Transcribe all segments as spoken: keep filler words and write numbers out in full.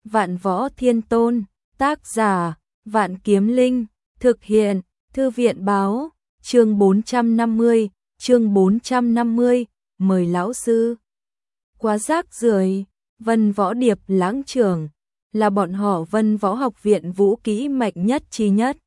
Vạn Võ Thiên Tôn, tác giả, Vạn Kiếm Linh, thực hiện, Thư viện báo, chương bốn trăm năm mươi, chương bốn trăm năm mươi, mời lão sư. Quá rác rưởi, Vân Võ Điệp lãng trưởng, là bọn họ Vân Võ Học viện vũ kỹ mạnh nhất chi nhất.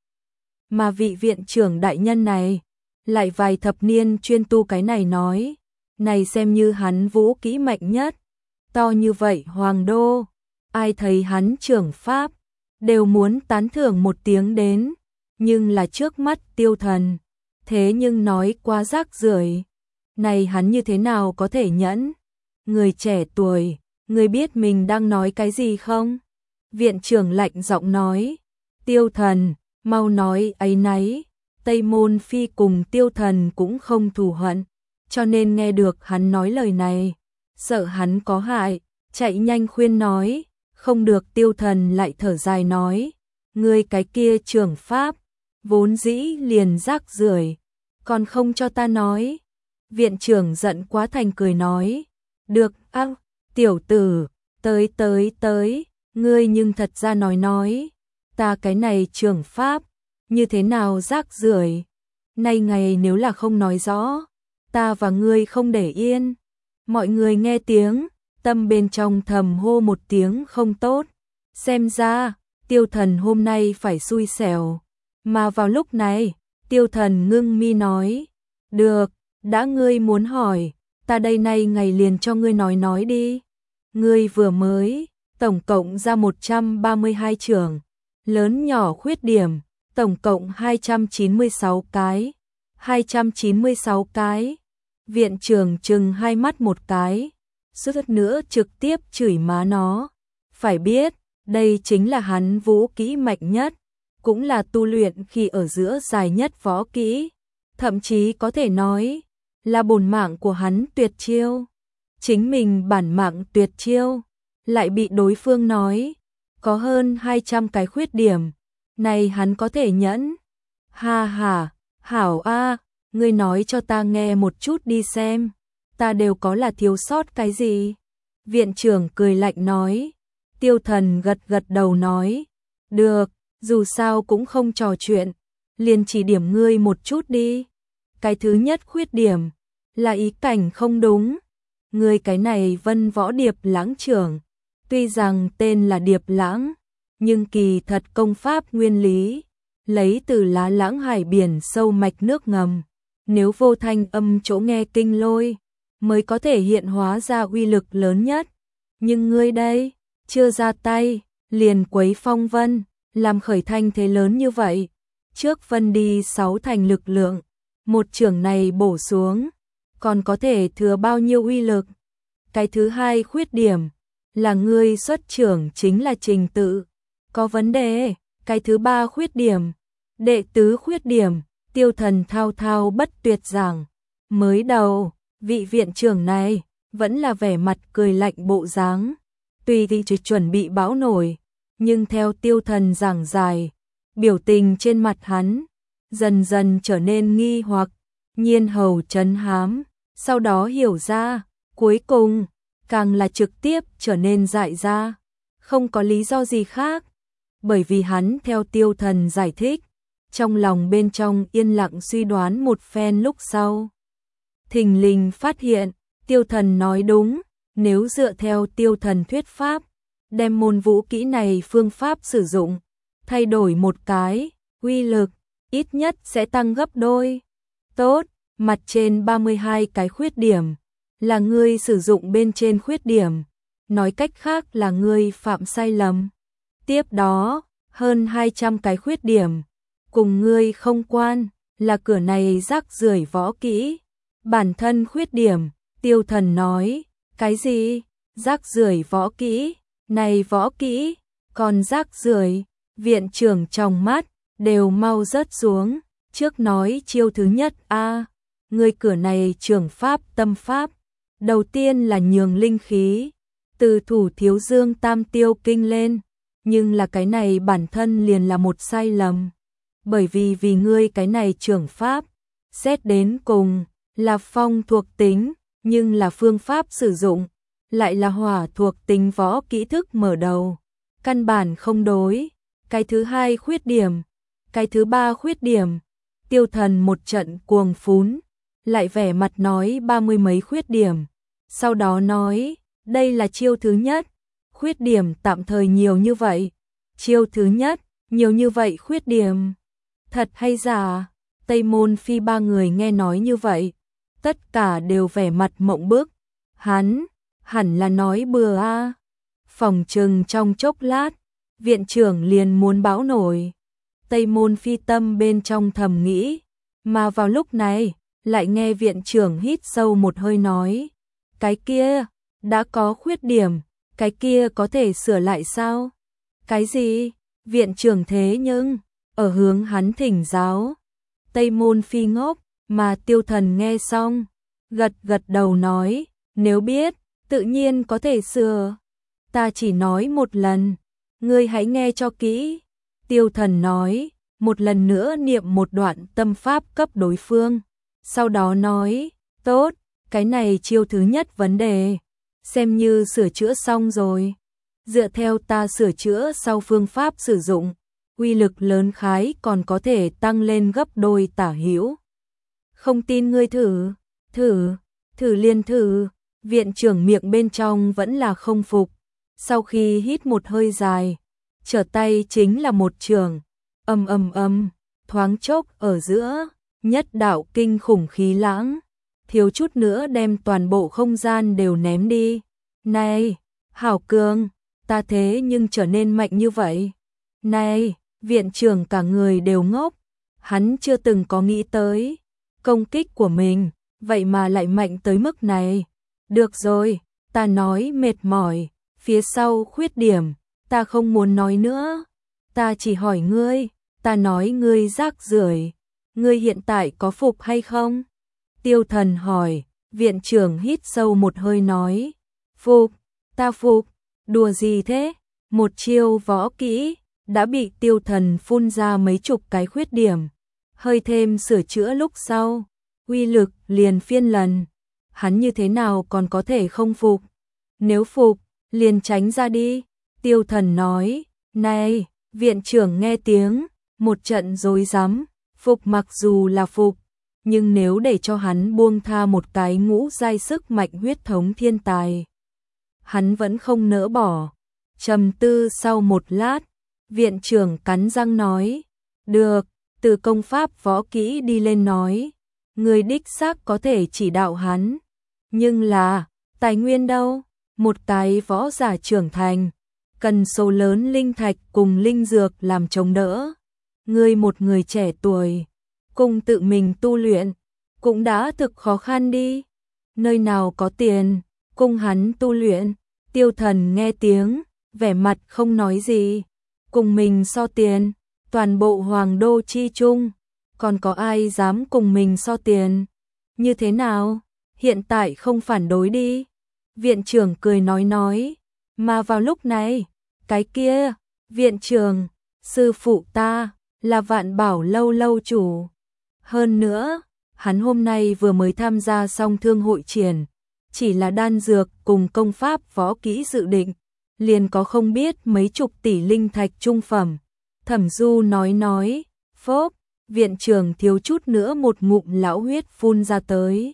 Mà vị viện trưởng đại nhân này, lại vài thập niên chuyên tu cái này nói, này xem như hắn vũ kỹ mạnh nhất. To như vậy hoàng đô, ai thấy hắn trưởng pháp, đều muốn tán thưởng một tiếng đến, nhưng là trước mắt Tiêu Thần, thế nhưng nói quá rác rưởi, này hắn như thế nào có thể nhẫn? Người trẻ tuổi, người biết mình đang nói cái gì không? Viện trưởng lạnh giọng nói, Tiêu Thần, mau nói ấy nấy, Tây Môn Phi cùng Tiêu Thần cũng không thù hận, cho nên nghe được hắn nói lời này, sợ hắn có hại, chạy nhanh khuyên nói, không được. Tiêu Thần lại thở dài nói, ngươi cái kia trưởng pháp, vốn dĩ liền rác rưởi, còn không cho ta nói. Viện trưởng giận quá thành cười nói, được, ác, tiểu tử, tới tới tới, ngươi nhưng thật ra nói nói, ta cái này trưởng pháp, như thế nào rác rưởi, nay ngày nếu là không nói rõ, ta và ngươi không để yên. Mọi người nghe tiếng, tâm bên trong thầm hô một tiếng không tốt, xem ra, Tiêu Thần hôm nay phải xui xẻo. Mà vào lúc này, Tiêu Thần ngưng mi nói, được, đã ngươi muốn hỏi, ta đây nay ngày liền cho ngươi nói nói đi. Ngươi vừa mới, tổng cộng ra một trăm ba mươi hai trường, lớn nhỏ khuyết điểm, tổng cộng hai trăm chín mươi sáu cái, hai trăm chín mươi sáu cái. Viện trưởng chừng hai mắt một cái, suýt nữa trực tiếp chửi má nó. Phải biết, đây chính là hắn vũ kỹ mạnh nhất, cũng là tu luyện khi ở giữa dài nhất võ kỹ, thậm chí có thể nói là bổn mạng của hắn tuyệt chiêu. Chính mình bản mạng tuyệt chiêu, lại bị đối phương nói có hơn hai trăm cái khuyết điểm, này hắn có thể nhẫn. Ha ha, hảo a, ngươi nói cho ta nghe một chút đi xem, ta đều có là thiếu sót cái gì? Viện trưởng cười lạnh nói. Tiêu Thần gật gật đầu nói, được, dù sao cũng không trò chuyện, liền chỉ điểm ngươi một chút đi. Cái thứ nhất khuyết điểm, là ý cảnh không đúng. Ngươi cái này Vân Võ Điệp lãng trưởng, tuy rằng tên là Điệp lãng, nhưng kỳ thật công pháp nguyên lý, lấy từ lá lãng hải biển sâu mạch nước ngầm. Nếu vô thanh âm chỗ nghe kinh lôi, mới có thể hiện hóa ra uy lực lớn nhất. Nhưng ngươi đây, chưa ra tay, liền quấy phong vân, làm khởi thanh thế lớn như vậy. Trước vân đi sáu thành lực lượng, một trưởng này bổ xuống, còn có thể thừa bao nhiêu uy lực. Cái thứ hai khuyết điểm, là ngươi xuất trưởng chính là trình tự, có vấn đề. Cái thứ ba khuyết điểm, đệ tứ khuyết điểm, Tiêu Thần thao thao bất tuyệt giảng. Mới đầu, vị viện trưởng này vẫn là vẻ mặt cười lạnh bộ dáng, tuy thì chỉ chuẩn bị bão nổi, nhưng theo Tiêu Thần giảng dài, biểu tình trên mặt hắn dần dần trở nên nghi hoặc, nhiên hầu trấn hám, sau đó hiểu ra, cuối cùng càng là trực tiếp trở nên dại ra, không có lý do gì khác, bởi vì hắn theo Tiêu Thần giải thích, trong lòng bên trong yên lặng suy đoán một phen lúc sau, thình lình phát hiện, Tiêu Thần nói đúng, nếu dựa theo Tiêu Thần thuyết pháp, đem môn vũ kỹ này phương pháp sử dụng, thay đổi một cái, uy lực, ít nhất sẽ tăng gấp đôi. Tốt, mặt trên ba mươi hai cái khuyết điểm, là ngươi sử dụng bên trên khuyết điểm, nói cách khác là ngươi phạm sai lầm. Tiếp đó, hơn hai trăm cái khuyết điểm, cùng ngươi không quan, là cửa này rác rưởi võ kỹ. Bản thân khuyết điểm, Tiêu Thần nói, cái gì? Rác rưởi võ kỹ, này võ kỹ, còn rác rưởi. Viện trưởng trong mắt, đều mau rớt xuống, trước nói chiêu thứ nhất a à, ngươi cửa này trưởng pháp tâm pháp, đầu tiên là nhường linh khí, từ thủ thiếu dương tam tiêu kinh lên, nhưng là cái này bản thân liền là một sai lầm. Bởi vì vì ngươi cái này trưởng pháp, xét đến cùng, là phong thuộc tính, nhưng là phương pháp sử dụng, lại là hỏa thuộc tính võ kỹ thức mở đầu. căn bản không đối. Cái thứ hai khuyết điểm, cái thứ ba khuyết điểm. Tiêu Thần một trận cuồng phún, lại vẻ mặt nói ba mươi mấy khuyết điểm. Sau đó nói, đây là chiêu thứ nhất, khuyết điểm tạm thời nhiều như vậy. Chiêu thứ nhất, nhiều như vậy khuyết điểm. Thật hay giả? Tây Môn Phi ba người nghe nói như vậy, tất cả đều vẻ mặt mộng bức. Hắn, hẳn là nói bừa a. À. Phòng trừng trong chốc lát, viện trưởng liền muốn báo nổi. Tây Môn Phi tâm bên trong thầm nghĩ, mà vào lúc này, lại nghe viện trưởng hít sâu một hơi nói, cái kia, đã có khuyết điểm, cái kia có thể sửa lại sao? Cái gì? Viện trưởng thế nhưng, ở hướng hắn thỉnh giáo. Tây Môn Phi ngốc, mà Tiêu Thần nghe xong, gật gật đầu nói, nếu biết, tự nhiên có thể sửa. Ta chỉ nói một lần, ngươi hãy nghe cho kỹ. Tiêu Thần nói, một lần nữa niệm một đoạn tâm pháp cấp đối phương. Sau đó nói, tốt, cái này chiêu thứ nhất vấn đề, xem như sửa chữa xong rồi. Dựa theo ta sửa chữa sau phương pháp sử dụng, uy lực lớn khái còn có thể tăng lên gấp đôi tả hữu. Không tin ngươi thử, thử, thử liền thử. Viện trưởng miệng bên trong vẫn là không phục. Sau khi hít một hơi dài, trở tay chính là một trường, ầm ầm ầm, thoáng chốc ở giữa, nhất đạo kinh khủng khí lãng, thiếu chút nữa đem toàn bộ không gian đều ném đi. Này, Hảo Cường, ta thế nhưng trở nên mạnh như vậy. Này, viện trưởng cả người đều ngốc, hắn chưa từng có nghĩ tới, công kích của mình, vậy mà lại mạnh tới mức này. Được rồi, ta nói mệt mỏi, phía sau khuyết điểm, ta không muốn nói nữa. Ta chỉ hỏi ngươi, ta nói ngươi rác rưởi, ngươi hiện tại có phục hay không? Tiêu Thần hỏi, viện trưởng hít sâu một hơi nói, phục, ta phục, đùa gì thế? Một chiêu võ kỹ, đã bị Tiêu Thần phun ra mấy chục cái khuyết điểm, hơi thêm sửa chữa lúc sau, uy lực liền phiên lần. Hắn như thế nào còn có thể không phục? Nếu phục, liền tránh ra đi. Tiêu Thần nói, này, viện trưởng nghe tiếng, một trận rối rắm, phục mặc dù là phục, nhưng nếu để cho hắn buông tha một cái ngũ giai sức mạnh huyết thống thiên tài, hắn vẫn không nỡ bỏ. Trầm tư sau một lát, viện trưởng cắn răng nói, được, từ công pháp võ kỹ đi lên nói, người đích xác có thể chỉ đạo hắn, nhưng là, tài nguyên đâu? Một cái võ giả trưởng thành, cần số lớn linh thạch cùng linh dược làm chống đỡ. Ngươi một người trẻ tuổi, cùng tự mình tu luyện, cũng đã thực khó khăn đi. Nơi nào có tiền, cùng hắn tu luyện. Tiêu Thần nghe tiếng, vẻ mặt không nói gì. Cùng mình so tiền, toàn bộ hoàng đô chi chung, còn có ai dám cùng mình so tiền? Như thế nào? Hiện tại không phản đối đi. Viện trưởng cười nói nói, mà vào lúc này, cái kia, viện trưởng, sư phụ ta, là Vạn Bảo lâu lâu chủ. Hơn nữa, hắn hôm nay vừa mới tham gia xong thương hội triển, chỉ là đan dược cùng công pháp võ kỹ dự định, liền có không biết mấy chục tỷ linh thạch trung phẩm. Thẩm Du nói nói, phốp, viện trưởng thiếu chút nữa một ngụm lão huyết phun ra tới.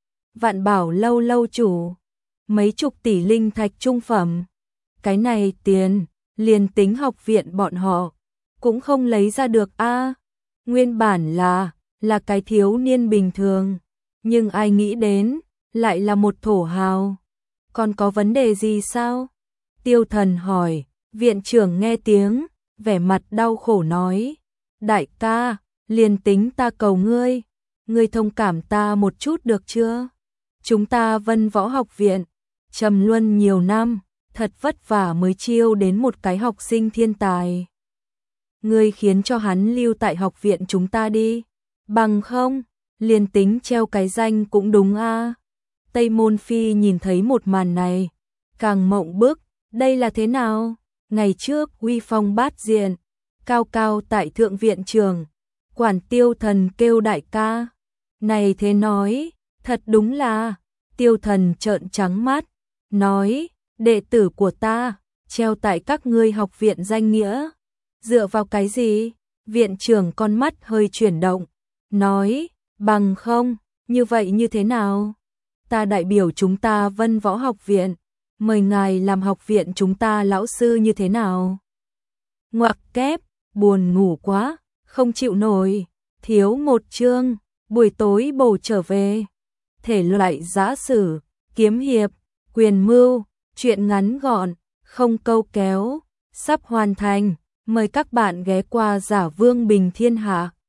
Vạn Bảo lâu lâu chủ, mấy chục tỷ linh thạch trung phẩm, cái này tiền, liền tính học viện bọn họ, cũng không lấy ra được a. À, nguyên bản là, là cái thiếu niên bình thường, nhưng ai nghĩ đến, lại là một thổ hào. Còn có vấn đề gì sao? Tiêu Thần hỏi, viện trưởng nghe tiếng, vẻ mặt đau khổ nói, đại ca, liền tính ta cầu ngươi, ngươi thông cảm ta một chút được chưa? Chúng ta Vân Võ Học Viện, trầm luân nhiều năm, thật vất vả mới chiêu đến một cái học sinh thiên tài. Ngươi khiến cho hắn lưu tại học viện chúng ta đi, bằng không, liền tính treo cái danh cũng đúng a. À. Tây Môn Phi nhìn thấy một màn này, càng mộng bức, đây là thế nào? Ngày trước uy phong bát diện, cao cao tại thượng viện trường, quản Tiêu Thần kêu đại ca. Này thế nói, thật đúng là, Tiêu Thần trợn trắng mắt, nói, đệ tử của ta, treo tại các ngươi học viện danh nghĩa. Dựa vào cái gì? Viện trưởng con mắt hơi chuyển động, nói, bằng không, như vậy như thế nào? Ta đại biểu chúng ta Vân Võ Học Viện, mời ngài làm học viện chúng ta lão sư như thế nào? Ngoặc kép, buồn ngủ quá, không chịu nổi, thiếu một chương, buổi tối bổ trở về. Thể loại giã sử, kiếm hiệp, quyền mưu, truyện ngắn gọn, không câu kéo, sắp hoàn thành. Mời các bạn ghé qua Giả Vương Bình Thiên Hạ.